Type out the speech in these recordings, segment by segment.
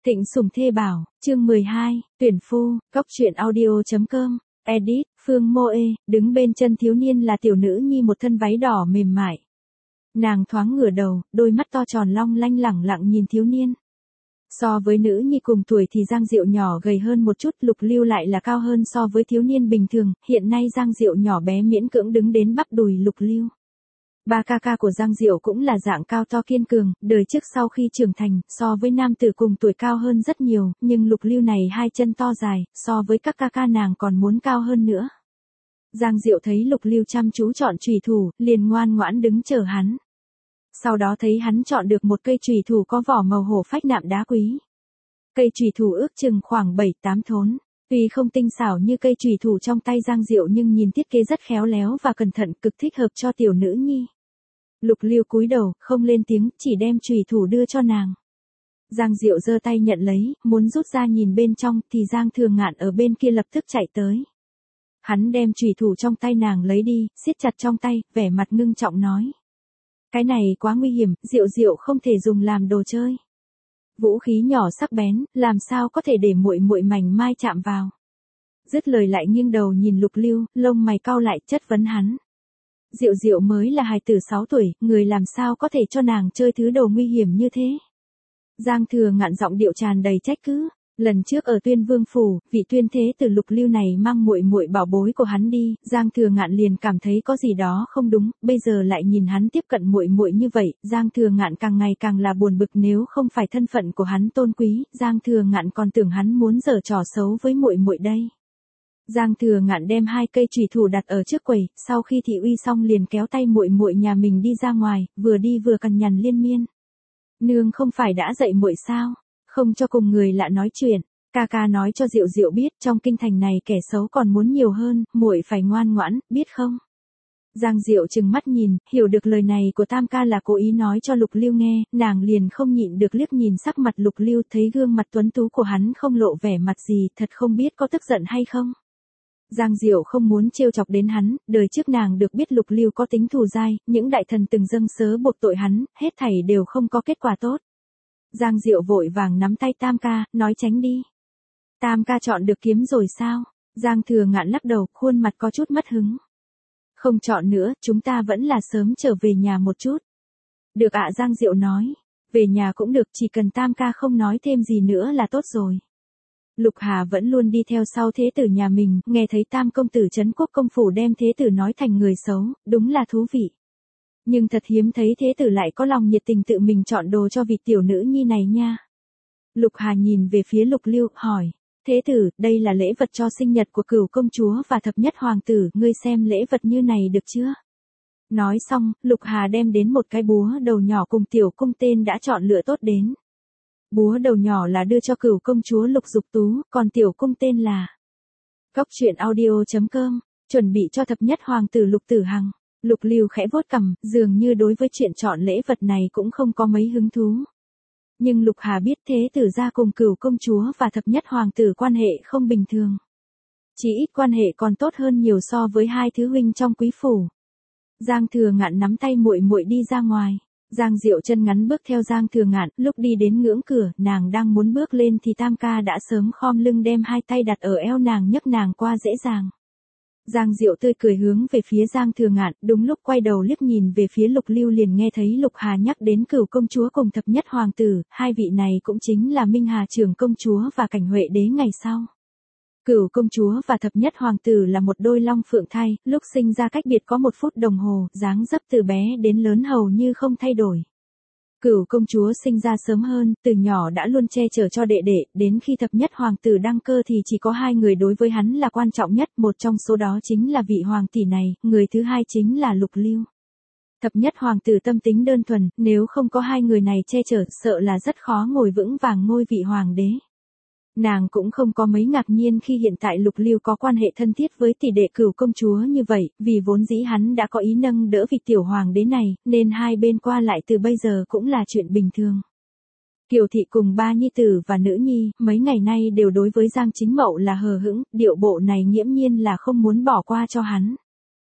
Thịnh Sủng Thê Bảo, chương 12, tuyển phu, góc truyện audio.com, edit, Phương Mô Ê, đứng bên chân thiếu niên là tiểu nữ nhi một thân váy đỏ mềm mại. Nàng thoáng ngửa đầu, đôi mắt to tròn long lanh lẳng lặng nhìn thiếu niên. So với nữ nhi cùng tuổi thì Giang Diệu nhỏ gầy hơn một chút, Lục Lưu lại là cao hơn so với thiếu niên bình thường, hiện nay Giang Diệu nhỏ bé miễn cưỡng đứng đến bắp đùi Lục Lưu. Ba ca ca của Giang Diệu cũng là dạng cao to kiên cường, đời trước sau khi trưởng thành, so với nam tử cùng tuổi cao hơn rất nhiều, nhưng Lục Lưu này hai chân to dài, so với các ca ca nàng còn muốn cao hơn nữa. Giang Diệu thấy Lục Lưu chăm chú chọn chùy thủ, liền ngoan ngoãn đứng chờ hắn. Sau đó thấy hắn chọn được một cây chùy thủ có vỏ màu hổ phách nạm đá quý. Cây chùy thủ ước chừng khoảng 7-8 thốn. Tuy không tinh xảo như cây chùy thủ trong tay Giang Diệu nhưng nhìn thiết kế rất khéo léo và cẩn thận, cực thích hợp cho tiểu nữ nhi. Lục Lưu cúi đầu, không lên tiếng, chỉ đem chùy thủ đưa cho nàng. Giang Diệu giơ tay nhận lấy, muốn rút ra nhìn bên trong thì Giang Thừa Ngạn ở bên kia lập tức chạy tới. Hắn đem chùy thủ trong tay nàng lấy đi, siết chặt trong tay, vẻ mặt ngưng trọng nói: "Cái này quá nguy hiểm, Diệu Diệu không thể dùng làm đồ chơi. Vũ khí nhỏ sắc bén, làm sao có thể để muội muội mảnh mai chạm vào." Dứt lời lại nghiêng đầu nhìn Lục Lưu, lông mày cau lại, chất vấn hắn: "Diệu Diệu mới là hài tử 6 tuổi, người làm sao có thể cho nàng chơi thứ đồ nguy hiểm như thế?" Giang Thừa Ngạn giọng điệu tràn đầy trách cứ. Lần trước ở Tuyên Vương phủ, vị tuyên thế tử Lục Lưu này mang muội muội bảo bối của hắn đi, Giang Thừa Ngạn liền cảm thấy có gì đó không đúng, bây giờ lại nhìn hắn tiếp cận muội muội như vậy, Giang Thừa Ngạn càng ngày càng là buồn bực, nếu không phải thân phận của hắn tôn quý, Giang Thừa Ngạn còn tưởng hắn muốn giở trò xấu với muội muội đây. Giang Thừa Ngạn đem hai cây chùy thủ đặt ở trước quầy, sau khi thị uy xong liền kéo tay muội muội nhà mình đi ra ngoài, vừa đi vừa cằn nhằn liên miên: "Nương không phải đã dạy muội sao? Không cho cùng người lạ nói chuyện. Ca ca nói cho Diệu Diệu biết, trong kinh thành này kẻ xấu còn muốn nhiều hơn, muội phải ngoan ngoãn, biết không?" Giang Diệu trừng mắt nhìn, hiểu được lời này của Tam ca là cố ý nói cho Lục Lưu nghe, nàng liền không nhịn được liếc nhìn sắc mặt Lục Lưu, thấy gương mặt tuấn tú của hắn không lộ vẻ mặt gì, thật không biết có tức giận hay không. Giang Diệu không muốn trêu chọc đến hắn, đời trước nàng được biết Lục Lưu có tính thù dai, những đại thần từng dâng sớ buộc tội hắn, hết thảy đều không có kết quả tốt. Giang Diệu vội vàng nắm tay Tam ca, nói: "Tránh đi." "Tam ca chọn được kiếm rồi sao?" Giang Thừa Ngạn lắc đầu, khuôn mặt có chút mất hứng. "Không chọn nữa, chúng ta vẫn là sớm trở về nhà một chút." "Được ạ." Giang Diệu nói. "Về nhà cũng được, chỉ cần Tam ca không nói thêm gì nữa là tốt rồi." Lục Hà vẫn luôn đi theo sau thế tử nhà mình, nghe thấy Tam công tử Trấn Quốc công phủ đem thế tử nói thành người xấu, đúng là thú vị. Nhưng thật hiếm thấy thế tử lại có lòng nhiệt tình tự mình chọn đồ cho vị tiểu nữ nhi này nha. Lục Hà nhìn về phía Lục Lưu, hỏi: "Thế tử, đây là lễ vật cho sinh nhật của Cửu công chúa và thập nhất hoàng tử, ngươi xem lễ vật như này được chưa?" Nói xong, Lục Hà đem đến một cái búa đầu nhỏ cùng tiểu cung tên đã chọn lựa tốt đến. Búa đầu nhỏ là đưa cho Cửu công chúa Lục Dục Tú, còn tiểu cung tên là Góc truyện audio.com, chuẩn bị cho thập nhất hoàng tử Lục Tử Hằng. Lục Lưu khẽ vuốt cằm, dường như đối với chuyện chọn lễ vật này cũng không có mấy hứng thú. Nhưng Lục Hà biết thế tử gia cùng Cửu công chúa và thập nhất hoàng tử quan hệ không bình thường. Chỉ ít quan hệ còn tốt hơn nhiều so với hai thứ huynh trong quý phủ. Giang Thừa Ngạn nắm tay muội muội đi ra ngoài. Giang Diệu chân ngắn bước theo Giang Thừa Ngạn, lúc đi đến ngưỡng cửa, nàng đang muốn bước lên thì Tam ca đã sớm khom lưng đem hai tay đặt ở eo nàng, nhấc nàng qua dễ dàng. Giang Diệu tươi cười hướng về phía Giang Thừa Ngạn, đúng lúc quay đầu liếc nhìn về phía Lục Lưu liền nghe thấy Lục Hà nhắc đến Cửu công chúa cùng thập nhất hoàng tử, hai vị này cũng chính là Minh Hà trưởng công chúa và Cảnh Huệ đế ngày sau. Cửu công chúa và thập nhất hoàng tử là một đôi long phượng thai, lúc sinh ra cách biệt có 1 phút đồng hồ, dáng dấp từ bé đến lớn hầu như không thay đổi. Cửu công chúa sinh ra sớm hơn, từ nhỏ đã luôn che chở cho đệ đệ, đến khi thập nhất hoàng tử đăng cơ thì chỉ có 2 người đối với hắn là quan trọng nhất, một trong số đó chính là vị hoàng tỷ này, người thứ hai chính là Lục Lưu. Thập nhất hoàng tử tâm tính đơn thuần, nếu không có 2 người này che chở, sợ là rất khó ngồi vững vàng ngôi vị hoàng đế. Nàng cũng không có mấy ngạc nhiên khi hiện tại Lục Lưu có quan hệ thân thiết với tỷ đệ Cửu công chúa như vậy, vì vốn dĩ hắn đã có ý nâng đỡ vị tiểu hoàng đế này, nên hai bên qua lại từ bây giờ cũng là chuyện bình thường. Kiều thị cùng 3 nhi tử và nữ nhi, mấy ngày nay đều đối với Giang Chính Mậu là hờ hững, điệu bộ này nghiễm nhiên là không muốn bỏ qua cho hắn.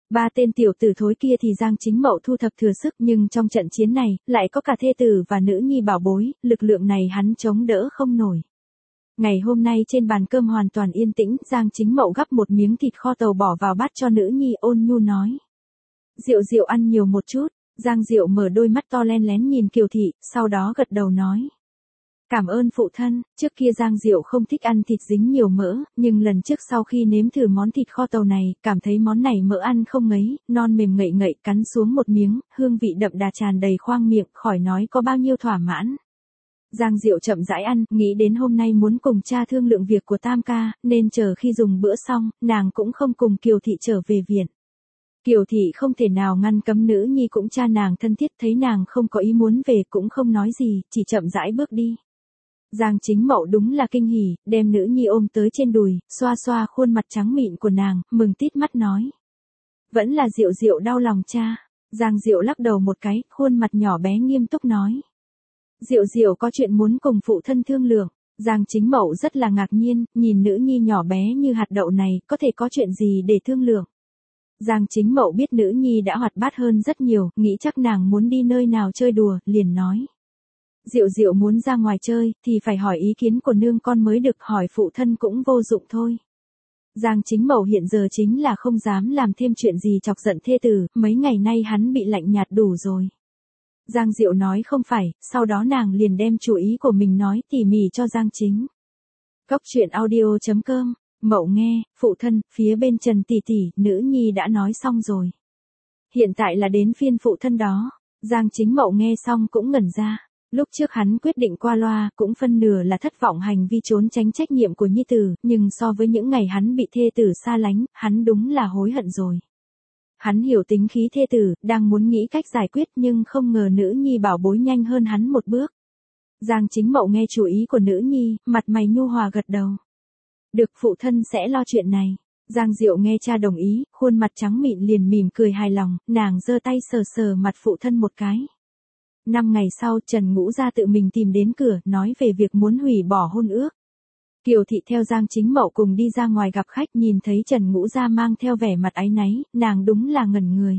Ba tên tiểu tử thối kia thì Giang Chính Mậu thu thập thừa sức, nhưng trong trận chiến này, lại có cả thê tử và nữ nhi bảo bối, lực lượng này hắn chống đỡ không nổi. Ngày hôm nay trên bàn cơm hoàn toàn yên tĩnh, Giang Chính Mậu gắp một miếng thịt kho tàu bỏ vào bát cho nữ nhi, ôn nhu nói. Diệu Diệu ăn nhiều một chút. Giang Diệu mở đôi mắt to len lén nhìn Kiều Thị, sau đó gật đầu nói. Cảm ơn phụ thân. Trước kia Giang Diệu không thích ăn thịt dính nhiều mỡ, nhưng lần trước sau khi nếm thử món thịt kho tàu này, cảm thấy món này mỡ ăn không ngấy, non mềm ngậy ngậy, cắn xuống một miếng, hương vị đậm đà tràn đầy khoang miệng, khỏi nói có bao nhiêu thỏa mãn. Giang Diệu chậm rãi ăn, nghĩ đến hôm nay muốn cùng cha thương lượng việc của Tam ca, nên chờ khi dùng bữa xong, nàng cũng không cùng Kiều Thị trở về viện. Kiều Thị không thể nào ngăn cấm nữ nhi cũng cha nàng thân thiết, thấy nàng không có ý muốn về cũng không nói gì, chỉ chậm rãi bước đi. Giang Chính Mậu đúng là kinh hỉ, đem nữ nhi ôm tới trên đùi, xoa xoa khuôn mặt trắng mịn của nàng, mừng tít mắt nói. Vẫn là Diệu Diệu đau lòng cha. Giang Diệu lắc đầu một cái, khuôn mặt nhỏ bé nghiêm túc nói. Diệu Diệu có chuyện muốn cùng phụ thân thương lượng. Giang Chính Mậu rất là ngạc nhiên, nhìn nữ nhi nhỏ bé như hạt đậu này, có thể có chuyện gì để thương lượng. Giang Chính Mậu biết nữ nhi đã hoạt bát hơn rất nhiều, nghĩ chắc nàng muốn đi nơi nào chơi đùa, liền nói. Diệu Diệu muốn ra ngoài chơi, thì phải hỏi ý kiến của nương con mới được, hỏi phụ thân cũng vô dụng thôi. Giang Chính Mậu hiện giờ chính là không dám làm thêm chuyện gì chọc giận thê tử, mấy ngày nay hắn bị lạnh nhạt đủ rồi. Giang Diệu nói không phải, sau đó nàng liền đem chủ ý của mình nói tỉ mỉ cho Giang Chính. Cốc truyện audio.com. Mậu nghe, phụ thân, phía bên Trần tỷ tỷ, nữ nhi đã nói xong rồi. Hiện tại là đến phiên phụ thân đó. Giang Chính Mậu nghe xong cũng ngẩn ra. Lúc trước hắn quyết định qua loa, cũng phân nửa là thất vọng hành vi trốn tránh trách nhiệm của nhi tử, nhưng so với những ngày hắn bị thê tử xa lánh, hắn đúng là hối hận rồi. Hắn hiểu tính khí thê tử, đang muốn nghĩ cách giải quyết nhưng không ngờ nữ nhi bảo bối nhanh hơn hắn một bước. Giang Chính Mậu nghe chủ ý của nữ nhi, mặt mày nhu hòa gật đầu. Được, phụ thân sẽ lo chuyện này. Giang Diệu nghe cha đồng ý, khuôn mặt trắng mịn liền mỉm cười hài lòng, nàng giơ tay sờ sờ mặt phụ thân một cái. 5 ngày sau, Trần Ngũ Gia tự mình tìm đến cửa, nói về việc muốn hủy bỏ hôn ước. Kiều Thị theo Giang Chính Mậu cùng đi ra ngoài gặp khách, nhìn thấy Trần Ngũ Gia mang theo vẻ mặt áy náy, nàng đúng là ngẩn người.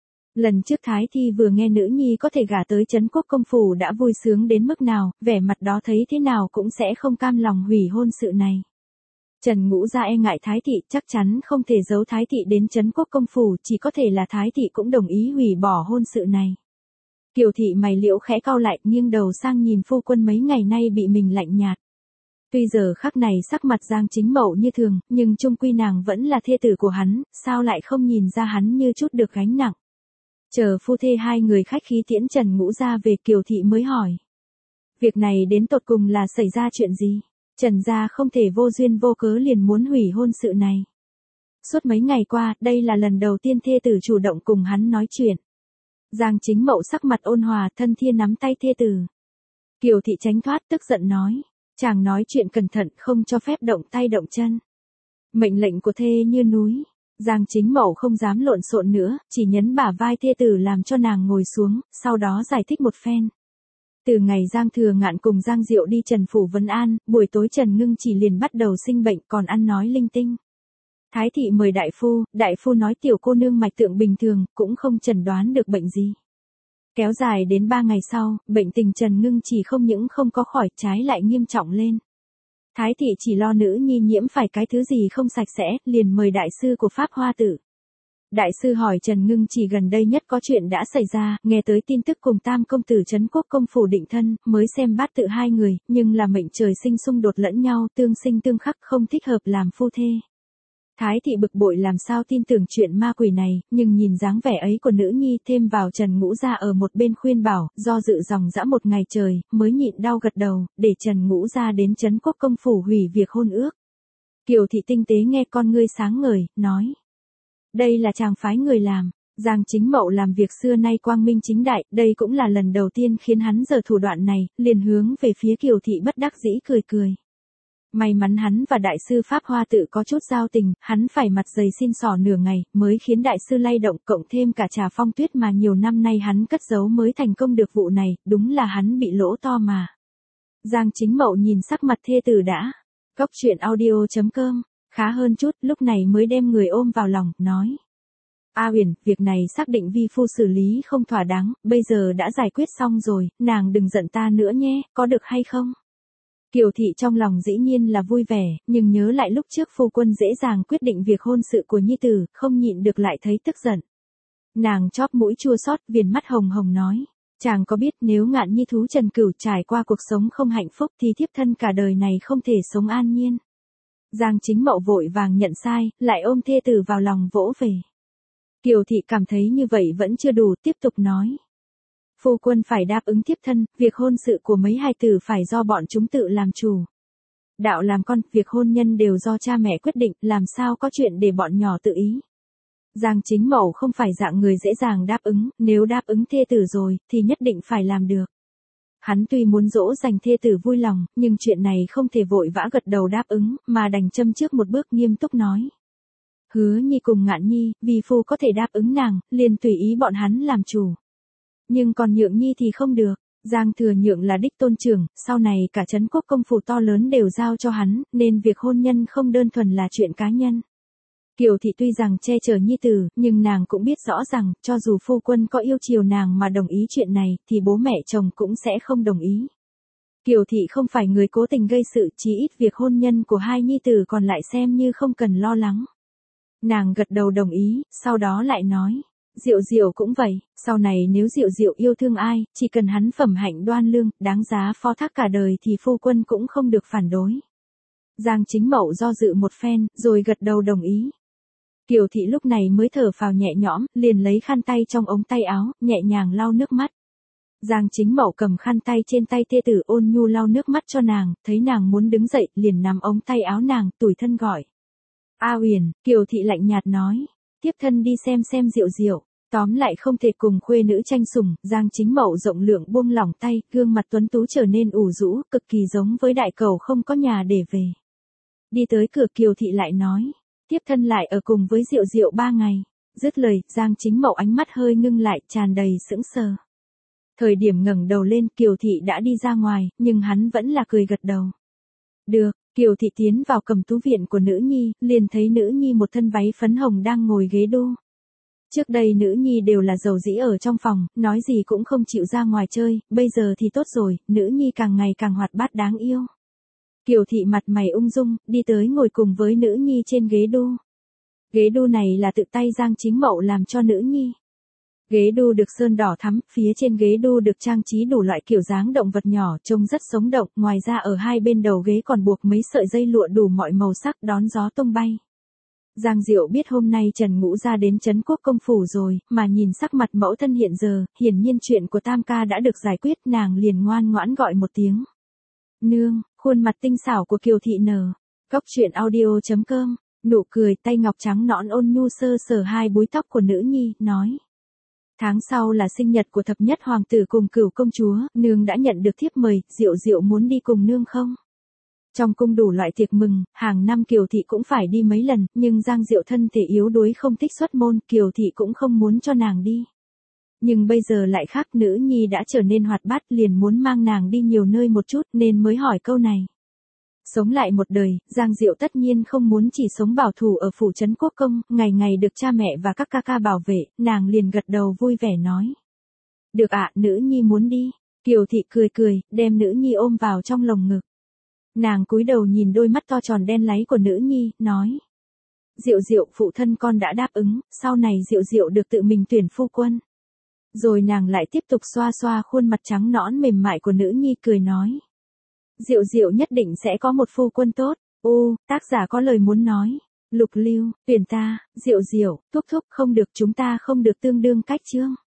Lần trước Thái Thi vừa nghe nữ nhi có thể gả tới Trấn Quốc công phủ đã vui sướng đến mức nào, vẻ mặt đó thấy thế nào cũng sẽ không cam lòng hủy hôn sự này. Trần Ngũ Gia e ngại Thái Thị, chắc chắn không thể giấu Thái Thị đến Trấn Quốc công phủ, chỉ có thể là Thái Thị cũng đồng ý hủy bỏ hôn sự này. Kiều Thị mày liễu khẽ cau lại, nghiêng đầu sang nhìn phu quân mấy ngày nay bị mình lạnh nhạt. Tuy giờ khắc này sắc mặt Giang Chính Mậu như thường, nhưng chung quy nàng vẫn là thê tử của hắn, sao lại không nhìn ra hắn như chút được gánh nặng. Chờ phu thê hai người khách khí tiễn Trần Ngũ Gia về, Kiều Thị mới hỏi. Việc này đến tột cùng là xảy ra chuyện gì? Trần gia không thể vô duyên vô cớ liền muốn hủy hôn sự này. Suốt mấy ngày qua, đây là lần đầu tiên thê tử chủ động cùng hắn nói chuyện. Giang Chính Mậu sắc mặt ôn hòa, thân thiết nắm tay thê tử. Kiều Thị tránh thoát, tức giận nói. Chàng nói chuyện cẩn thận, không cho phép động tay động chân. Mệnh lệnh của thê như núi. Giang Chính Mậu không dám lộn xộn nữa, chỉ nhấn bả vai thê tử làm cho nàng ngồi xuống, sau đó giải thích một phen. Từ ngày Giang Thừa Ngạn cùng Giang Diệu đi Trần phủ vấn an, buổi tối Trần Ngưng Chỉ liền bắt đầu sinh bệnh, còn ăn nói linh tinh. Thái Thị mời đại phu nói tiểu cô nương mạch tượng bình thường, cũng không chẩn đoán được bệnh gì. Kéo dài đến 3 ngày sau, bệnh tình Trần Ngưng Chỉ không những không có khỏi, trái lại nghiêm trọng lên. Thái Thị chỉ lo nữ nhi nhiễm phải cái thứ gì không sạch sẽ, liền mời đại sư của Pháp Hoa Tử. Đại sư hỏi Trần Ngưng Chỉ gần đây nhất có chuyện đã xảy ra, nghe tới tin tức cùng Tam công tử Trấn Quốc công phủ định thân, mới xem bát tự hai người, nhưng là mệnh trời sinh xung đột lẫn nhau, tương sinh tương khắc, không thích hợp làm phu thê. Thái Thị bực bội làm sao tin tưởng chuyện ma quỷ này, nhưng nhìn dáng vẻ ấy của nữ nhi, thêm vào Trần Ngũ Gia ở một bên khuyên bảo, do dự dòng dã một ngày trời, mới nhịn đau gật đầu, để Trần Ngũ Gia đến Trấn Quốc công phủ hủy việc hôn ước. Kiều Thị tinh tế nghe con ngươi sáng ngời, nói. Đây là chàng phái người làm. Giang Chính Mậu làm việc xưa nay quang minh chính đại, đây cũng là lần đầu tiên khiến hắn giở thủ đoạn này, liền hướng về phía Kiều Thị bất đắc dĩ cười cười. May mắn hắn và đại sư Pháp Hoa Tự có chút giao tình, hắn phải mặt dày xin xỏ nửa ngày, mới khiến đại sư lay động, cộng thêm cả trà phong tuyết mà nhiều năm nay hắn cất giấu mới thành công được vụ này, đúng là hắn bị lỗ to mà. Giang Chính Mậu nhìn sắc mặt thê tử đã. Cốc truyện audio.com, khá hơn chút, lúc này mới đem người ôm vào lòng, nói. A Huyền, việc này xác định vi phu xử lý không thỏa đáng, bây giờ đã giải quyết xong rồi, nàng đừng giận ta nữa nhé, có được hay không? Kiều thị trong lòng dĩ nhiên là vui vẻ, nhưng nhớ lại lúc trước phu quân dễ dàng quyết định việc hôn sự của nhi tử, không nhịn được lại thấy tức giận. Nàng chóp mũi chua xót, viền mắt hồng hồng nói. Chàng có biết nếu Ngạn Nhi thú Trần Cửu trải qua cuộc sống không hạnh phúc thì thiếp thân cả đời này không thể sống an nhiên. Giang Chính Mậu vội vàng nhận sai, lại ôm thê tử vào lòng vỗ về. Kiều thị cảm thấy như vậy vẫn chưa đủ, tiếp tục nói. Phu quân phải đáp ứng thiếp thân, việc hôn sự của mấy hài tử phải do bọn chúng tự làm chủ. Đạo làm con, việc hôn nhân đều do cha mẹ quyết định, làm sao có chuyện để bọn nhỏ tự ý. Giang Chính Mậu không phải dạng người dễ dàng đáp ứng, nếu đáp ứng thê tử rồi, thì nhất định phải làm được. Hắn tuy muốn dỗ dành thê tử vui lòng, nhưng chuyện này không thể vội vã gật đầu đáp ứng, mà đành châm trước một bước nghiêm túc nói. Hứa Nhi cùng Ngạn Nhi, vì phu có thể đáp ứng nàng, liền tùy ý bọn hắn làm chủ. Nhưng còn Nhượng Nhi thì không được. Giang Thừa Nhượng là đích tôn trưởng, sau này cả trấn quốc công phủ to lớn đều giao cho hắn, nên việc hôn nhân không đơn thuần là chuyện cá nhân. Kiều thị tuy rằng che chở nhi tử, nhưng nàng cũng biết rõ rằng, cho dù phu quân có yêu chiều nàng mà đồng ý chuyện này, thì bố mẹ chồng cũng sẽ không đồng ý. Kiều thị không phải người cố tình gây sự, chỉ ít việc hôn nhân của hai nhi tử còn lại xem như không cần lo lắng. Nàng gật đầu đồng ý, sau đó lại nói. Diệu Diệu cũng vậy, sau này nếu Diệu Diệu yêu thương ai, chỉ cần hắn phẩm hạnh đoan lương, đáng giá phó thác cả đời thì phu quân cũng không được phản đối. Giang Chính Mậu do dự một phen, rồi gật đầu đồng ý. Kiều thị lúc này mới thở phào nhẹ nhõm, liền lấy khăn tay trong ống tay áo, nhẹ nhàng lau nước mắt. Giang Chính Mậu cầm khăn tay trên tay thê tử ôn nhu lau nước mắt cho nàng, thấy nàng muốn đứng dậy, liền nắm ống tay áo nàng, tủi thân gọi. A Huyền, Kiều thị lạnh nhạt nói, tiếp thân đi xem Diệu Diệu. Tóm lại không thể cùng khuê nữ tranh sủng, Giang Chính Mậu rộng lượng buông lỏng tay, gương mặt tuấn tú trở nên ủ rũ, cực kỳ giống với đại cầu không có nhà để về. Đi tới cửa Kiều thị lại nói, tiếp thân lại ở cùng với Diệu Diệu 3 ngày. Dứt lời, Giang Chính Mậu ánh mắt hơi ngưng lại, tràn đầy sững sờ. Thời điểm ngẩng đầu lên, Kiều thị đã đi ra ngoài, nhưng hắn vẫn là cười gật đầu. Được. Kiều thị tiến vào cầm tú viện của nữ nhi, liền thấy nữ nhi một thân váy phấn hồng đang ngồi ghế đu. Trước đây nữ nhi đều là dầu dĩ ở trong phòng, nói gì cũng không chịu ra ngoài chơi, bây giờ thì tốt rồi, nữ nhi càng ngày càng hoạt bát đáng yêu. Kiều thị mặt mày ung dung, đi tới ngồi cùng với nữ nhi trên ghế đu. Ghế đu này là tự tay Giang Chính Mậu làm cho nữ nhi. Ghế đu được sơn đỏ thắm, phía trên ghế đu được trang trí đủ loại kiểu dáng động vật nhỏ, trông rất sống động, ngoài ra ở hai bên đầu ghế còn buộc mấy sợi dây lụa đủ mọi màu sắc đón gió tung bay. Giang Diệu biết hôm nay Trần Ngũ ra đến trấn quốc công phủ rồi, mà nhìn sắc mặt mẫu thân hiện giờ, hiển nhiên chuyện của Tam ca đã được giải quyết, nàng liền ngoan ngoãn gọi một tiếng. Nương, khuôn mặt tinh xảo của Kiều thị nở. Góc truyện audio.com, nụ cười, tay ngọc trắng nõn ôn nhu sơ sờ hai búi tóc của nữ nhi, nói. Tháng sau là sinh nhật của thập nhất hoàng tử cùng Cửu công chúa, nương đã nhận được thiếp mời, Diệu Diệu muốn đi cùng nương không? Trong cung đủ loại tiệc mừng, hàng năm Kiều thị cũng phải đi mấy lần, nhưng Giang Diệu thân thể yếu đuối không thích xuất môn, Kiều thị cũng không muốn cho nàng đi. Nhưng bây giờ lại khác, nữ nhi đã trở nên hoạt bát, liền muốn mang nàng đi nhiều nơi một chút, nên mới hỏi câu này. Sống lại một đời, Giang Diệu tất nhiên không muốn chỉ sống bảo thủ ở phủ trấn quốc công, ngày ngày được cha mẹ và các ca ca bảo vệ, nàng liền gật đầu vui vẻ nói. Được ạ, nữ nhi muốn đi. Kiều thị cười cười, đem nữ nhi ôm vào trong lồng ngực. Nàng cúi đầu nhìn đôi mắt to tròn đen láy của nữ nhi, nói. Diệu Diệu, phụ thân con đã đáp ứng, sau này Diệu Diệu được tự mình tuyển phu quân. Rồi nàng lại tiếp tục xoa xoa khuôn mặt trắng nõn mềm mại của nữ nhi, cười nói. Diệu Diệu nhất định sẽ có một phu quân tốt. Tác giả có lời muốn nói. Lục Lưu, tuyển ta, Diệu Diệu, thúc thúc, không được, chúng ta không được tương đương cách chương.